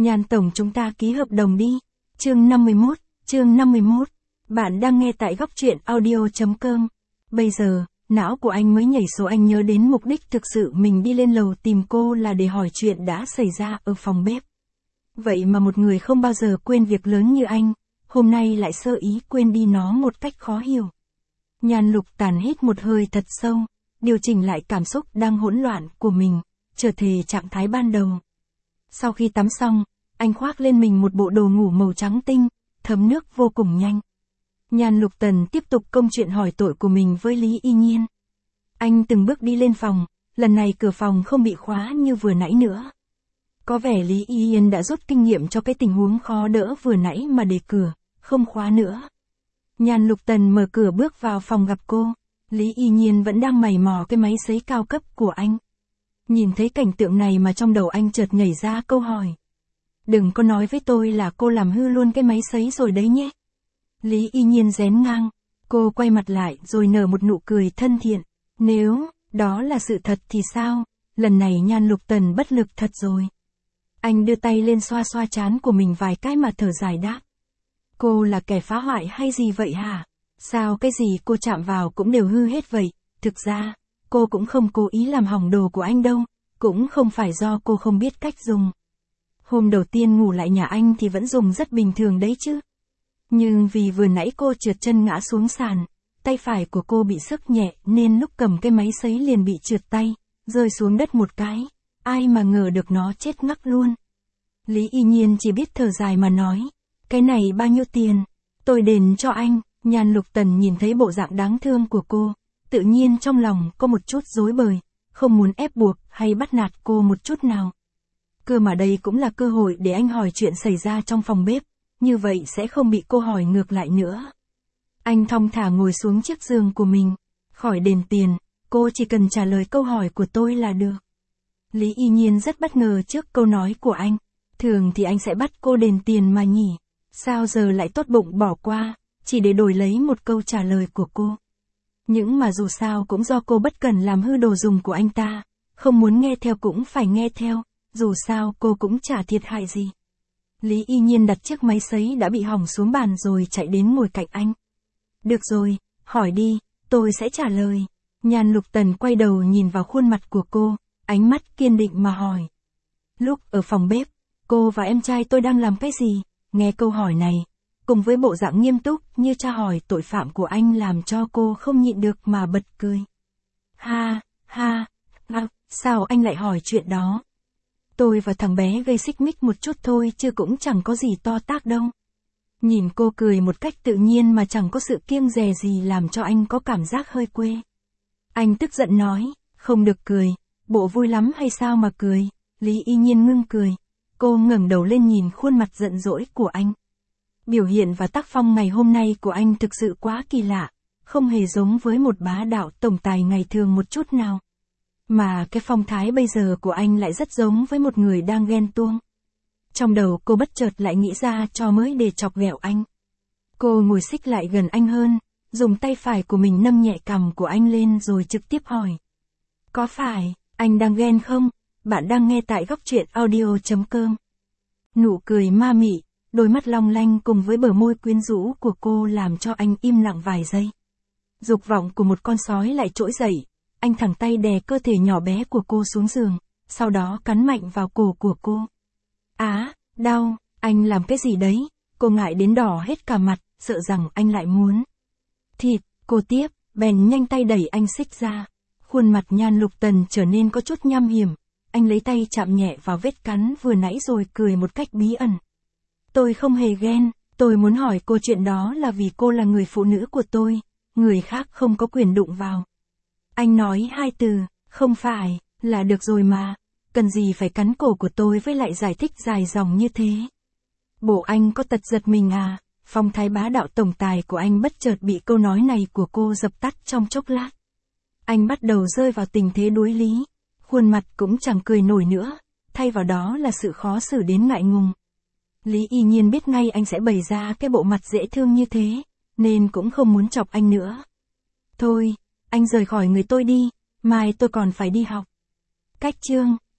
Nhan tổng chúng ta ký hợp đồng đi. Chương 51. Bạn đang nghe tại góc truyện audio.com. Bây giờ, não của anh mới nhảy số, anh nhớ đến mục đích thực sự mình đi lên lầu tìm cô là để hỏi chuyện đã xảy ra ở phòng bếp. Vậy mà một người không bao giờ quên việc lớn như anh, hôm nay lại sơ ý quên đi nó một cách khó hiểu. Nhan Lục Tàn hít một hơi thật sâu, điều chỉnh lại cảm xúc đang hỗn loạn của mình, trở về trạng thái ban đầu. Sau khi tắm xong, anh khoác lên mình một bộ đồ ngủ màu trắng tinh, thấm nước vô cùng nhanh. Nhan Lục Tần tiếp tục công chuyện hỏi tội của mình với Lý Y Nhiên. Anh từng bước đi lên phòng, lần này cửa phòng không bị khóa như vừa nãy nữa. Có vẻ Lý Y Nhiên đã rút kinh nghiệm cho cái tình huống khó đỡ vừa nãy mà để cửa, không khóa nữa. Nhan Lục Tần mở cửa bước vào phòng gặp cô, Lý Y Nhiên vẫn đang mày mò cái máy sấy cao cấp của anh. Nhìn thấy cảnh tượng này mà trong đầu anh chợt nhảy ra câu hỏi. Đừng có nói với tôi là cô làm hư luôn cái máy sấy rồi đấy nhé. Lý Y Nhiên rén ngang, cô quay mặt lại rồi nở một nụ cười thân thiện. Nếu đó là sự thật thì sao? Lần này Nhan Lục Tần bất lực thật rồi. Anh đưa tay lên xoa xoa trán của mình vài cái mà thở dài đáp. Cô là kẻ phá hoại hay gì vậy hả? Sao cái gì cô chạm vào cũng đều hư hết vậy? Thực ra, cô cũng không cố ý làm hỏng đồ của anh đâu, cũng không phải do cô không biết cách dùng. Hôm đầu tiên ngủ lại nhà anh thì vẫn dùng rất bình thường đấy chứ. Nhưng vì vừa nãy cô trượt chân ngã xuống sàn, tay phải của cô bị sức nhẹ nên lúc cầm cái máy sấy liền bị trượt tay, rơi xuống đất một cái, ai mà ngờ được nó chết ngắc luôn. Lý Y Nhiên chỉ biết thở dài mà nói, cái này bao nhiêu tiền? Tôi đền cho anh. Nhan Lục Tần nhìn thấy bộ dạng đáng thương của cô, tự nhiên trong lòng có một chút rối bời, không muốn ép buộc hay bắt nạt cô một chút nào. Cơ mà đây cũng là cơ hội để anh hỏi chuyện xảy ra trong phòng bếp, như vậy sẽ không bị cô hỏi ngược lại nữa. Anh thong thả ngồi xuống chiếc giường của mình, khỏi đền tiền, cô chỉ cần trả lời câu hỏi của tôi là được. Lý Y Nhiên rất bất ngờ trước câu nói của anh, thường thì anh sẽ bắt cô đền tiền mà nhỉ, sao giờ lại tốt bụng bỏ qua, chỉ để đổi lấy một câu trả lời của cô. Nhưng mà dù sao cũng do cô bất cẩn làm hư đồ dùng của anh ta, không muốn nghe theo cũng phải nghe theo, dù sao cô cũng chả thiệt hại gì. Lý Y Nhiên đặt chiếc máy sấy đã bị hỏng xuống bàn rồi chạy đến ngồi cạnh anh. Được rồi, hỏi đi, tôi sẽ trả lời. Nhan Lục Tần quay đầu nhìn vào khuôn mặt của cô, ánh mắt kiên định mà hỏi. Lúc ở phòng bếp, cô và em trai tôi đang làm cái gì? Nghe câu hỏi này, cùng với bộ dạng nghiêm túc như tra hỏi tội phạm của anh làm cho cô không nhịn được mà bật cười. Ha, sao anh lại hỏi chuyện đó? Tôi và thằng bé gây xích mích một chút thôi chứ cũng chẳng có gì to tát đâu. Nhìn cô cười một cách tự nhiên mà chẳng có sự kiêng dè gì làm cho anh có cảm giác hơi quê. Anh tức giận nói, không được cười, bộ vui lắm hay sao mà cười? Lý Y Nhiên ngưng cười. Cô ngẩng đầu lên nhìn khuôn mặt giận dỗi của anh. Biểu hiện và tác phong ngày hôm nay của anh thực sự quá kỳ lạ, không hề giống với một bá đạo tổng tài ngày thường một chút nào. Mà cái phong thái bây giờ của anh lại rất giống với một người đang ghen tuông. Trong đầu cô bất chợt lại nghĩ ra trò mới để chọc ghẹo anh. Cô ngồi xích lại gần anh hơn, dùng tay phải của mình nâng nhẹ cằm của anh lên rồi trực tiếp hỏi. Có phải, anh đang ghen không? Bạn đang nghe tại góc truyện audio.com. Nụ cười ma mị, đôi mắt long lanh cùng với bờ môi quyến rũ của cô làm cho anh im lặng vài giây. Dục vọng của một con sói lại trỗi dậy, anh thẳng tay đè cơ thể nhỏ bé của cô xuống giường, sau đó cắn mạnh vào cổ của cô. Đau, anh làm cái gì đấy? Cô ngại đến đỏ hết cả mặt, sợ rằng anh lại muốn thịt, cô tiếp, bèn nhanh tay đẩy anh xích ra. Khuôn mặt Nhan Lục Tần trở nên có chút nham hiểm, anh lấy tay chạm nhẹ vào vết cắn vừa nãy rồi cười một cách bí ẩn. Tôi không hề ghen, tôi muốn hỏi cô chuyện đó là vì cô là người phụ nữ của tôi, người khác không có quyền đụng vào. Anh nói hai từ, không phải, là được rồi mà, cần gì phải cắn cổ của tôi với lại giải thích dài dòng như thế. Bộ anh có tật giật mình à? Phong thái bá đạo tổng tài của anh bất chợt bị câu nói này của cô dập tắt trong chốc lát. Anh bắt đầu rơi vào tình thế đuối lý, khuôn mặt cũng chẳng cười nổi nữa, thay vào đó là sự khó xử đến ngại ngùng. Lý Y Nhiên biết ngay anh sẽ bày ra cái bộ mặt dễ thương như thế, nên cũng không muốn chọc anh nữa. Thôi, anh rời khỏi người tôi đi, mai tôi còn phải đi học. Cách chương